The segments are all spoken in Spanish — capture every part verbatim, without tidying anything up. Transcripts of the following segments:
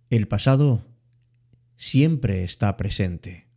El pasado siempre está presente.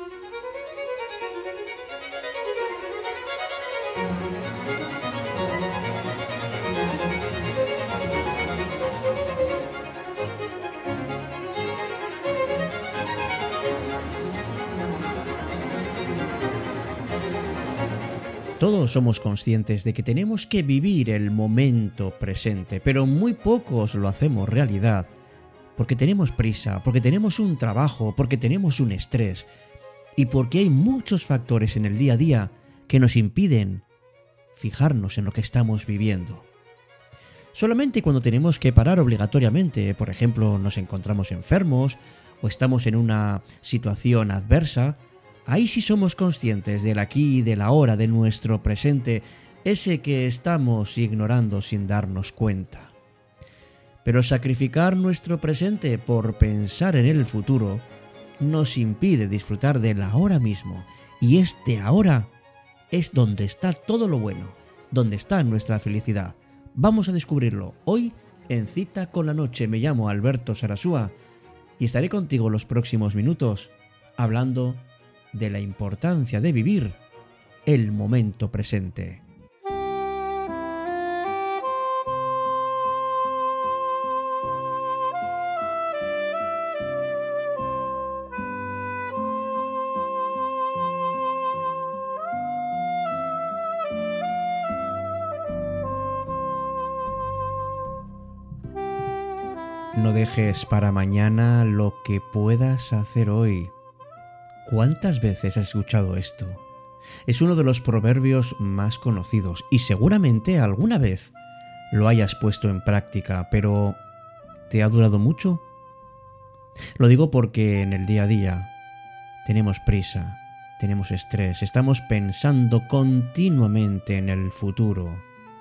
Todos somos conscientes de que tenemos que vivir el momento presente, pero muy pocos lo hacemos realidad, porque tenemos prisa, porque tenemos un trabajo, porque tenemos un estrés y porque hay muchos factores en el día a día que nos impiden fijarnos en lo que estamos viviendo. Solamente cuando tenemos que parar obligatoriamente, por ejemplo, nos encontramos enfermos o estamos en una situación adversa, ahí sí somos conscientes del aquí y del ahora, de nuestro presente, ese que estamos ignorando sin darnos cuenta. Pero sacrificar nuestro presente por pensar en el futuro nos impide disfrutar del ahora mismo, y este ahora es donde está todo lo bueno, donde está nuestra felicidad. Vamos a descubrirlo hoy en Cita con la Noche. Me llamo Alberto Sarasúa y estaré contigo los próximos minutos hablando de la importancia de vivir el momento presente. No dejes para mañana lo que puedas hacer hoy. ¿Cuántas veces has escuchado esto? Es uno de los proverbios más conocidos y seguramente alguna vez lo hayas puesto en práctica, pero ¿te ha durado mucho? Lo digo porque en el día a día tenemos prisa, tenemos estrés, estamos pensando continuamente en el futuro.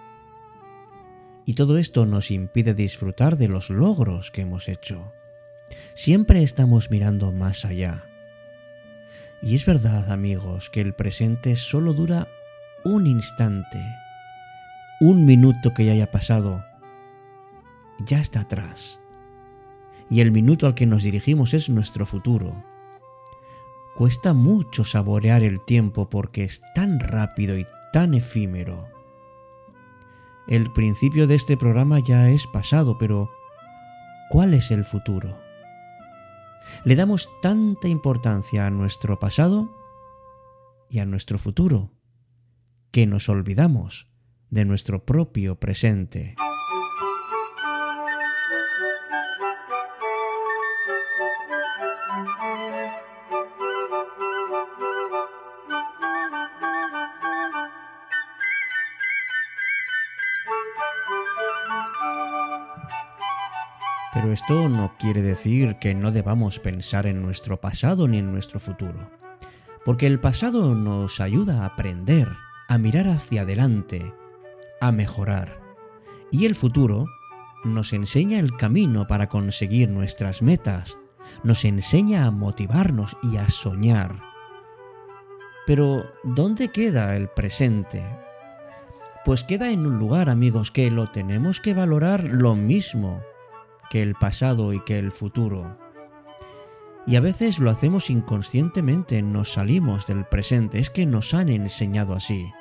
Y todo esto nos impide disfrutar de los logros que hemos hecho. Siempre estamos mirando más allá. Y es verdad, amigos, que el presente solo dura un instante. Un minuto que ya haya pasado ya está atrás. Y el minuto al que nos dirigimos es nuestro futuro. Cuesta mucho saborear el tiempo porque es tan rápido y tan efímero. El principio de este programa ya es pasado, pero ¿cuál es el futuro? Le damos tanta importancia a nuestro pasado y a nuestro futuro que nos olvidamos de nuestro propio presente. Pero esto no quiere decir que no debamos pensar en nuestro pasado ni en nuestro futuro, porque el pasado nos ayuda a aprender, a mirar hacia adelante, a mejorar, y el futuro nos enseña el camino para conseguir nuestras metas, nos enseña a motivarnos y a soñar. Pero, ¿dónde queda el presente? Pues queda en un lugar, amigos, que lo tenemos que valorar lo mismo que el pasado y que el futuro. Y a veces lo hacemos inconscientemente, nos salimos del presente, es que nos han enseñado así.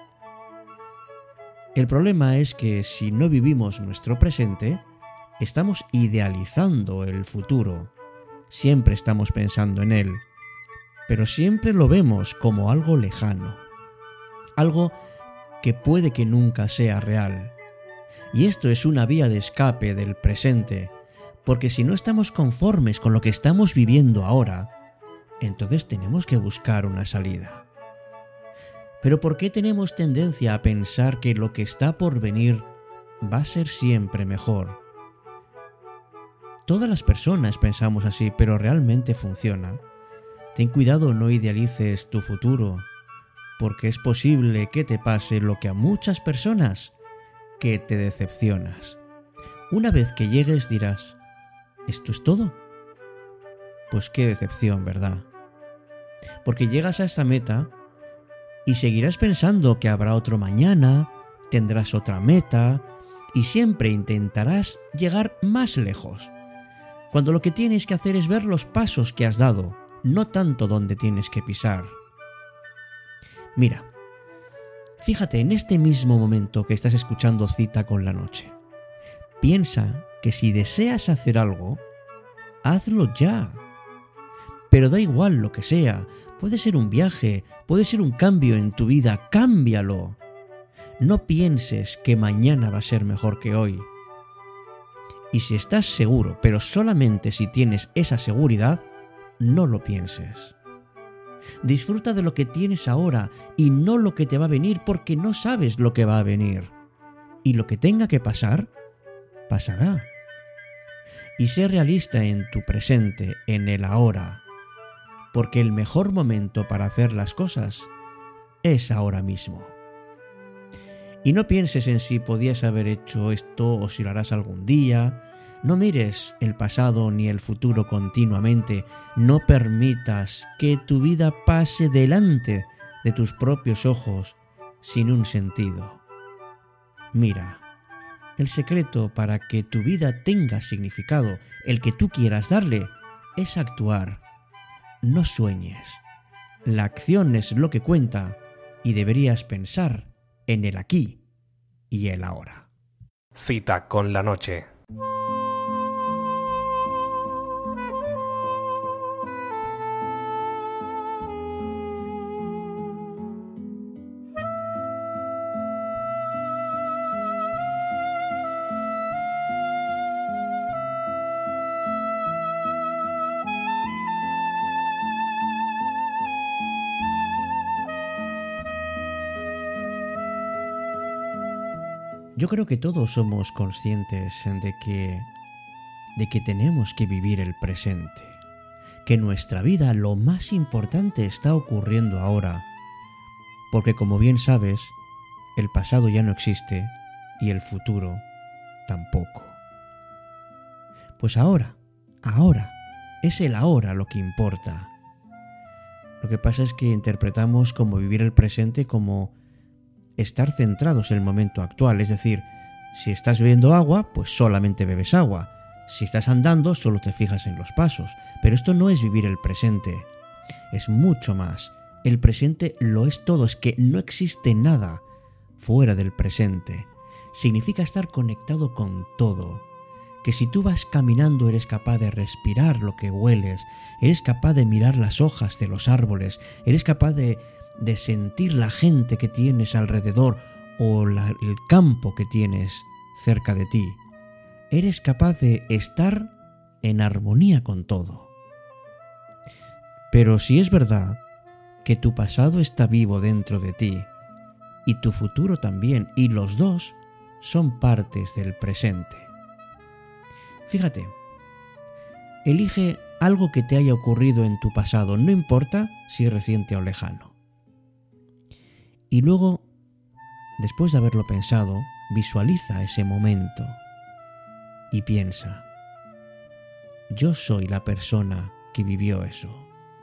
El problema es que si no vivimos nuestro presente, estamos idealizando el futuro. Siempre estamos pensando en él, pero siempre lo vemos como algo lejano, algo que puede que nunca sea real. Y esto es una vía de escape del presente, porque si no estamos conformes con lo que estamos viviendo ahora, entonces tenemos que buscar una salida. Pero ¿por qué tenemos tendencia a pensar que lo que está por venir va a ser siempre mejor? Todas las personas pensamos así, pero ¿realmente funciona? Ten cuidado, no idealices tu futuro, porque es posible que te pase lo que a muchas personas, que te decepcionas. Una vez que llegues dirás: ¿esto es todo? Pues qué decepción, ¿verdad? Porque llegas a esta meta y seguirás pensando que habrá otro mañana, tendrás otra meta y siempre intentarás llegar más lejos. cuando lo que tienes que hacer es ver los pasos que has dado, no tanto dónde tienes que pisar. Mira, fíjate en este mismo momento que estás escuchando Cita con la Noche. Piensa que si deseas hacer algo, hazlo ya. Pero da igual lo que sea, puede ser un viaje, puede ser un cambio en tu vida, cámbialo. No pienses que mañana va a ser mejor que hoy. Y si estás seguro, pero solamente si tienes esa seguridad, no lo pienses. Disfruta de lo que tienes ahora y no lo que te va a venir, porque no sabes lo que va a venir. Y lo que tenga que pasar, pasará. Y sé realista en tu presente, en el ahora, porque el mejor momento para hacer las cosas es ahora mismo. Y no pienses en si podías haber hecho esto o si lo harás algún día. No mires el pasado ni el futuro continuamente. No permitas que tu vida pase delante de tus propios ojos sin un sentido. Mira, el secreto para que tu vida tenga significado, el que tú quieras darle, es actuar. No sueñes. La acción es lo que cuenta y deberías pensar en el aquí y el ahora. Cita con la Noche. Yo creo que todos somos conscientes de que, de que tenemos que vivir el presente, que en nuestra vida lo más importante está ocurriendo ahora, porque como bien sabes, el pasado ya no existe y el futuro tampoco. Pues ahora, ahora, es el ahora lo que importa. Lo que pasa es que interpretamos como vivir el presente como estar centrados en el momento actual, es decir, si estás bebiendo agua, pues solamente bebes agua. Si estás andando, solo te fijas en los pasos. Pero esto no es vivir el presente, es mucho más. El presente lo es todo, es que no existe nada fuera del presente. Significa estar conectado con todo. Que si tú vas caminando eres capaz de respirar lo que hueles, eres capaz de mirar las hojas de los árboles, eres capaz de de sentir la gente que tienes alrededor o la, el campo que tienes cerca de ti. Eres capaz de estar en armonía con todo. Pero si es verdad que tu pasado está vivo dentro de ti y tu futuro también, y los dos son partes del presente. Fíjate, elige algo que te haya ocurrido en tu pasado, no importa si es reciente o lejano. Y luego, después de haberlo pensado, visualiza ese momento y piensa, yo soy la persona que vivió eso.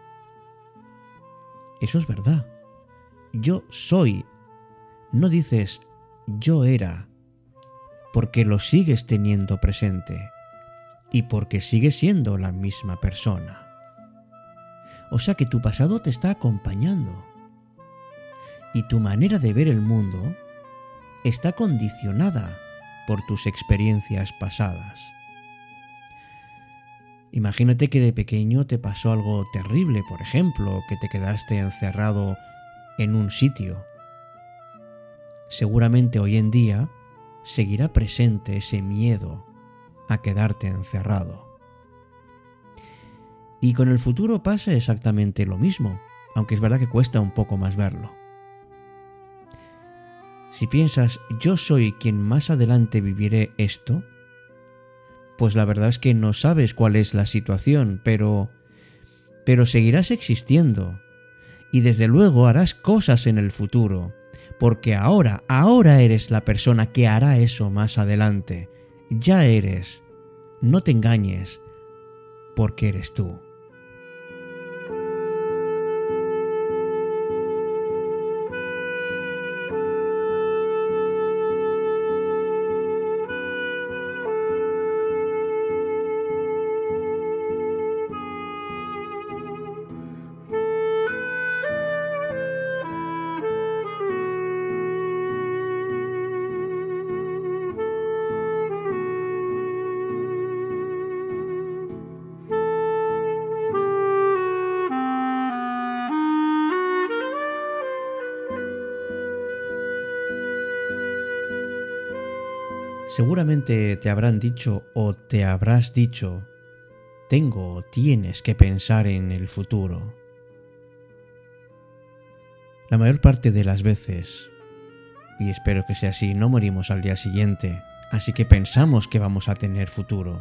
Eso es verdad. Yo soy. No dices yo era, porque lo sigues teniendo presente y porque sigues siendo la misma persona. O sea que tu pasado te está acompañando. Y tu manera de ver el mundo está condicionada por tus experiencias pasadas. Imagínate que de pequeño te pasó algo terrible, por ejemplo, que te quedaste encerrado en un sitio. Seguramente hoy en día seguirá presente ese miedo a quedarte encerrado. Y con el futuro pasa exactamente lo mismo, aunque es verdad que cuesta un poco más verlo. Si piensas, yo soy quien más adelante viviré esto, pues la verdad es que no sabes cuál es la situación, pero, pero seguirás existiendo. Y desde luego harás cosas en el futuro, porque ahora, ahora eres la persona que hará eso más adelante. Ya eres. No te engañes, porque eres tú. Seguramente te habrán dicho o te habrás dicho, tengo o tienes que pensar en el futuro. La mayor parte de las veces, y espero que sea así, no morimos al día siguiente, así que pensamos que vamos a tener futuro.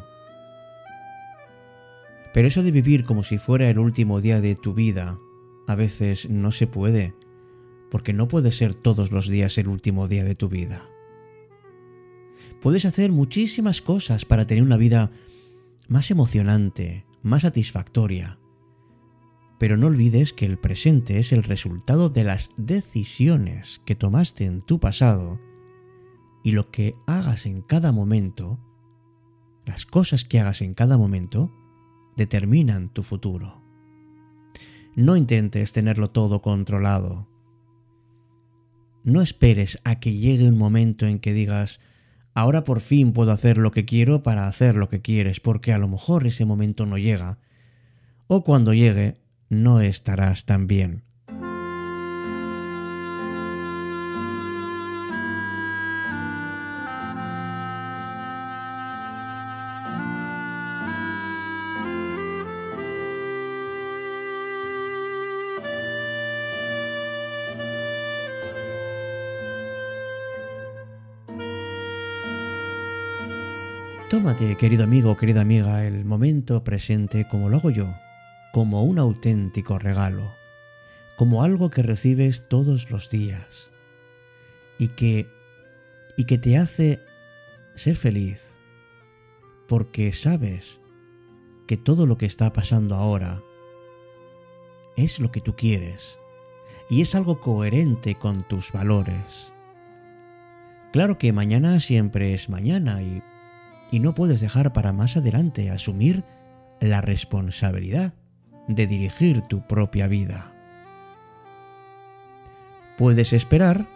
Pero eso de vivir como si fuera el último día de tu vida, a veces no se puede, porque no puede ser todos los días el último día de tu vida. Puedes hacer muchísimas cosas para tener una vida más emocionante, más satisfactoria. Pero no olvides que el presente es el resultado de las decisiones que tomaste en tu pasado y lo que hagas en cada momento, las cosas que hagas en cada momento, determinan tu futuro. No intentes tenerlo todo controlado. No esperes a que llegue un momento en que digas, ahora por fin puedo hacer lo que quiero para hacer lo que quieres, porque a lo mejor ese momento no llega. O cuando llegue, no estarás tan bien. Tómate, querido amigo o querida amiga, el momento presente como lo hago yo, como un auténtico regalo, como algo que recibes todos los días y que, y que te hace ser feliz, porque sabes que todo lo que está pasando ahora es lo que tú quieres y es algo coherente con tus valores. Claro que mañana siempre es mañana y Y no puedes dejar para más adelante asumir la responsabilidad de dirigir tu propia vida. Puedes esperar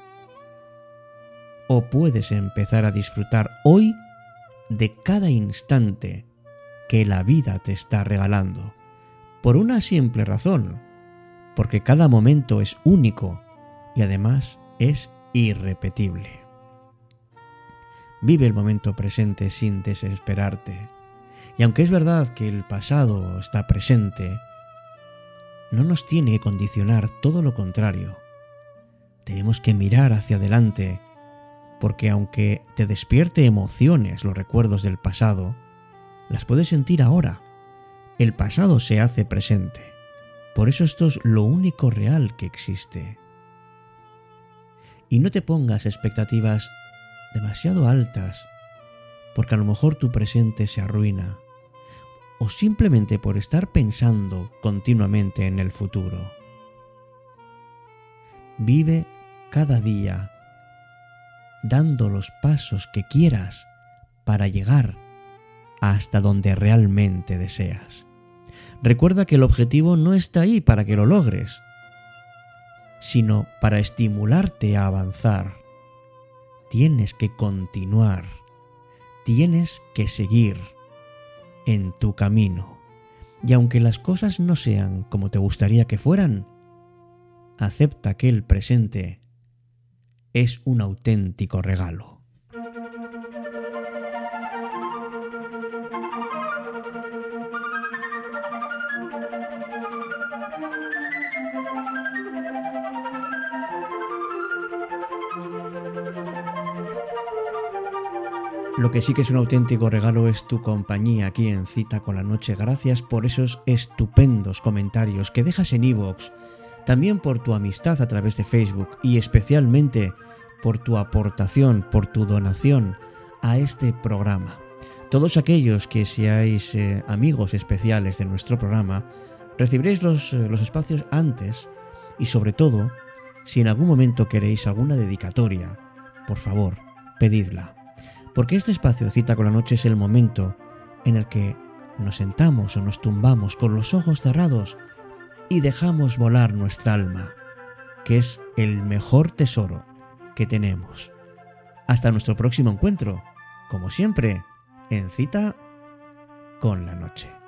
o puedes empezar a disfrutar hoy de cada instante que la vida te está regalando. Por una simple razón, porque cada momento es único y además es irrepetible. Vive el momento presente sin desesperarte. Y aunque es verdad que el pasado está presente, no nos tiene que condicionar, todo lo contrario. Tenemos que mirar hacia adelante, porque aunque te despierte emociones los recuerdos del pasado, las puedes sentir ahora. El pasado se hace presente. Por eso esto es lo único real que existe. Y no te pongas expectativas demasiado altas, porque a lo mejor tu presente se arruina, o simplemente por estar pensando continuamente en el futuro. Vive cada día dando los pasos que quieras para llegar hasta donde realmente deseas. Recuerda que el objetivo no está ahí para que lo logres, sino para estimularte a avanzar. Tienes que continuar, tienes que seguir en tu camino. Y aunque las cosas no sean como te gustaría que fueran, acepta que el presente es un auténtico regalo. Lo que sí que es un auténtico regalo es tu compañía aquí en Cita con la Noche. Gracias por esos estupendos comentarios que dejas en iVoox, también por tu amistad a través de Facebook y especialmente por tu aportación, por tu donación a este programa. Todos aquellos que seáis eh, amigos especiales de nuestro programa, recibiréis los, eh, los espacios antes y sobre todo, si en algún momento queréis alguna dedicatoria, por favor, pedidla. Porque este espacio Cita con la Noche es el momento en el que nos sentamos o nos tumbamos con los ojos cerrados y dejamos volar nuestra alma, que es el mejor tesoro que tenemos. Hasta nuestro próximo encuentro, como siempre, en Cita con la Noche.